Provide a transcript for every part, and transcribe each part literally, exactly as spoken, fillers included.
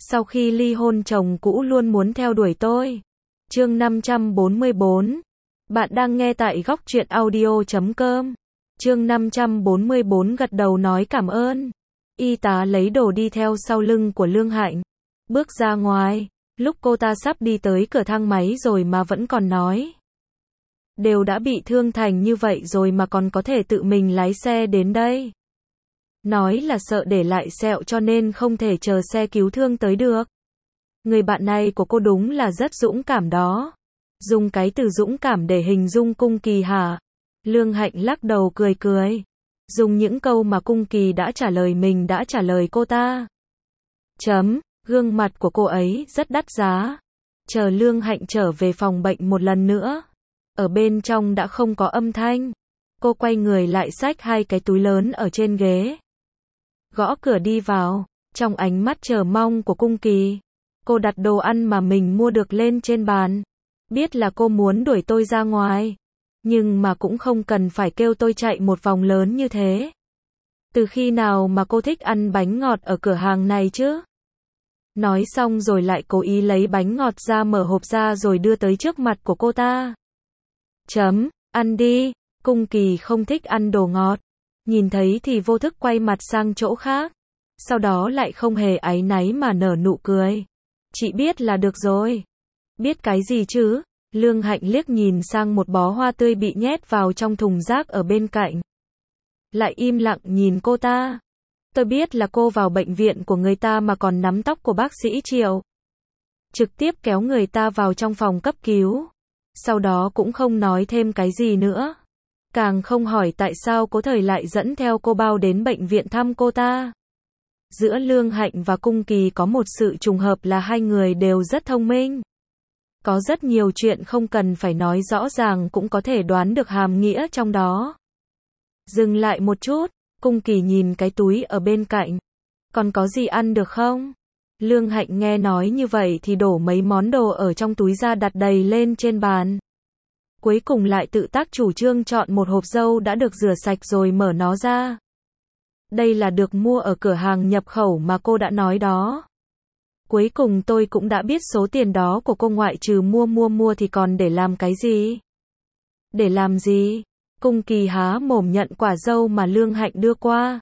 Sau khi ly hôn chồng cũ luôn muốn theo đuổi tôi. Chương năm trăm bốn mươi bốn. Bạn đang nghe tại góc truyện audio chấm com. Chương năm trăm bốn mươi bốn gật đầu nói cảm ơn. Y tá lấy đồ đi theo sau lưng của Lương Hạnh. Bước ra ngoài, lúc cô ta sắp đi tới cửa thang máy rồi mà vẫn còn nói. Đều đã bị thương thành như vậy rồi mà còn có thể tự mình lái xe đến đây. Nói là sợ để lại sẹo cho nên không thể chờ xe cứu thương tới được. Người bạn này của cô đúng là rất dũng cảm đó. Dùng cái từ dũng cảm để hình dung Cung Kỳ hả? Lương Hạnh lắc đầu cười cười. Dùng những câu mà Cung Kỳ đã trả lời mình đã trả lời cô ta. Chấm, gương mặt của cô ấy rất đắt giá. Chờ Lương Hạnh trở về phòng bệnh một lần nữa. Ở bên trong đã không có âm thanh. Cô quay người lại xách hai cái túi lớn ở trên ghế. Gõ cửa đi vào, trong ánh mắt chờ mong của Cung Kỳ. Cô đặt đồ ăn mà mình mua được lên trên bàn. Biết là cô muốn đuổi tôi ra ngoài. Nhưng mà cũng không cần phải kêu tôi chạy một vòng lớn như thế. Từ khi nào mà cô thích ăn bánh ngọt ở cửa hàng này chứ? Nói xong rồi lại cố ý lấy bánh ngọt ra mở hộp ra rồi đưa tới trước mặt của cô ta. Chấm, ăn đi. Cung Kỳ không thích ăn đồ ngọt. Nhìn thấy thì vô thức quay mặt sang chỗ khác. Sau đó lại không hề áy náy mà nở nụ cười. Chị biết là được rồi. Biết cái gì chứ? Lương Hạnh liếc nhìn sang một bó hoa tươi bị nhét vào trong thùng rác ở bên cạnh. Lại im lặng nhìn cô ta. Tôi biết là cô vào bệnh viện của người ta mà còn nắm tóc của bác sĩ Triệu. Trực tiếp kéo người ta vào trong phòng cấp cứu. Sau đó cũng không nói thêm cái gì nữa. Càng không hỏi tại sao Cố Thời lại dẫn theo cô Bao đến bệnh viện thăm cô ta. Giữa Lương Hạnh và Cung Kỳ có một sự trùng hợp là hai người đều rất thông minh. Có rất nhiều chuyện không cần phải nói rõ ràng cũng có thể đoán được hàm nghĩa trong đó. Dừng lại một chút, Cung Kỳ nhìn cái túi ở bên cạnh. Còn có gì ăn được không? Lương Hạnh nghe nói như vậy thì đổ mấy món đồ ở trong túi ra đặt đầy lên trên bàn. Cuối cùng lại tự tác chủ trương chọn một hộp dâu đã được rửa sạch rồi mở nó ra. Đây là được mua ở cửa hàng nhập khẩu mà cô đã nói đó. Cuối cùng tôi cũng đã biết số tiền đó của cô ngoại trừ mua mua mua thì còn để làm cái gì? Để làm gì? Cung Kỳ há mồm nhận quả dâu mà Lương Hạnh đưa qua.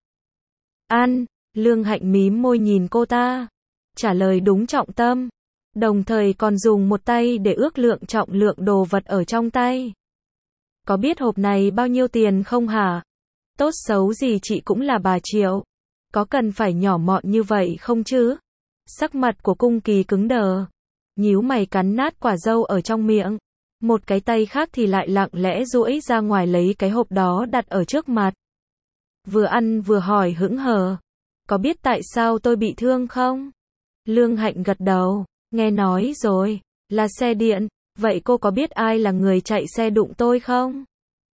Ăn, Lương Hạnh mím môi nhìn cô ta. Trả lời đúng trọng tâm. Đồng thời còn dùng một tay để ước lượng trọng lượng đồ vật ở trong tay. Có biết hộp này bao nhiêu tiền không hả? Tốt xấu gì chị cũng là bà Triệu. Có cần phải nhỏ mọn như vậy không chứ? Sắc mặt của Cung Kỳ cứng đờ. Nhíu mày cắn nát quả dâu ở trong miệng. Một cái tay khác thì lại lặng lẽ duỗi ra ngoài lấy cái hộp đó đặt ở trước mặt. Vừa ăn vừa hỏi hững hờ. Có biết tại sao tôi bị thương không? Lương Hạnh gật đầu. Nghe nói rồi, là xe điện. Vậy cô có biết ai là người chạy xe đụng tôi không?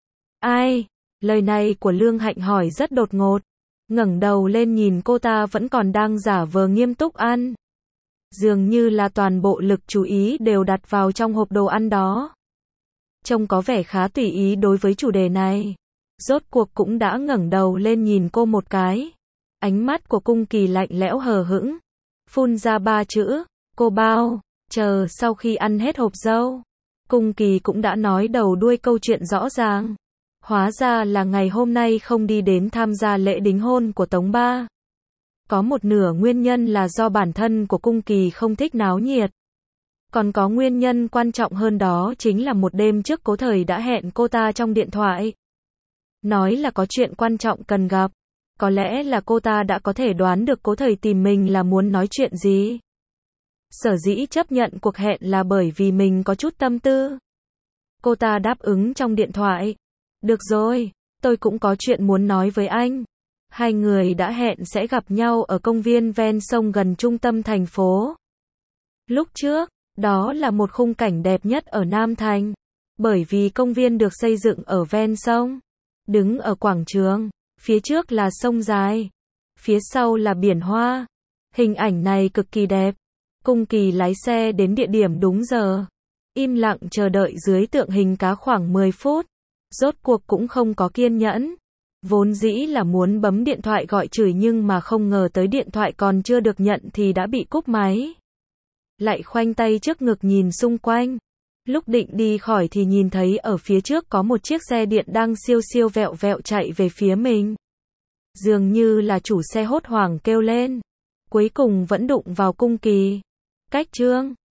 Ai? Lời này của Lương Hạnh hỏi rất đột ngột. Ngẩng đầu lên nhìn cô ta vẫn còn đang giả vờ nghiêm túc ăn. Dường như là toàn bộ lực chú ý đều đặt vào trong hộp đồ ăn đó. Trông có vẻ khá tùy ý đối với chủ đề này. Rốt cuộc cũng đã ngẩng đầu lên nhìn cô một cái. Ánh mắt của Cung Kỳ lạnh lẽo hờ hững. Phun ra ba chữ. Cô Bao. Chờ sau khi ăn hết hộp dâu. Cung Kỳ cũng đã nói đầu đuôi câu chuyện rõ ràng. Hóa ra là ngày hôm nay không đi đến tham gia lễ đính hôn của Tống Ba. Có một nửa nguyên nhân là do bản thân của Cung Kỳ không thích náo nhiệt. Còn có nguyên nhân quan trọng hơn đó chính là một đêm trước Cố Thời đã hẹn cô ta trong điện thoại. Nói là có chuyện quan trọng cần gặp. Có lẽ là cô ta đã có thể đoán được Cố Thời tìm mình là muốn nói chuyện gì. Sở dĩ chấp nhận cuộc hẹn là bởi vì mình có chút tâm tư. Cô ta đáp ứng trong điện thoại. Được rồi, tôi cũng có chuyện muốn nói với anh. Hai người đã hẹn sẽ gặp nhau ở công viên ven sông gần trung tâm thành phố. Lúc trước, đó là một khung cảnh đẹp nhất ở Nam Thành. Bởi vì công viên được xây dựng ở ven sông. Đứng ở quảng trường, phía trước là sông dài. Phía sau là biển hoa. Hình ảnh này cực kỳ đẹp. Cung Kỳ lái xe đến địa điểm đúng giờ. Im lặng chờ đợi dưới tượng hình cá khoảng mười phút. Rốt cuộc cũng không có kiên nhẫn. Vốn dĩ là muốn bấm điện thoại gọi chửi nhưng mà không ngờ tới điện thoại còn chưa được nhận thì đã bị cúp máy. Lại khoanh tay trước ngực nhìn xung quanh. Lúc định đi khỏi thì nhìn thấy ở phía trước có một chiếc xe điện đang siêu siêu vẹo vẹo chạy về phía mình. Dường như là chủ xe hốt hoảng kêu lên. Cuối cùng vẫn đụng vào Cung Kỳ. Cách Trương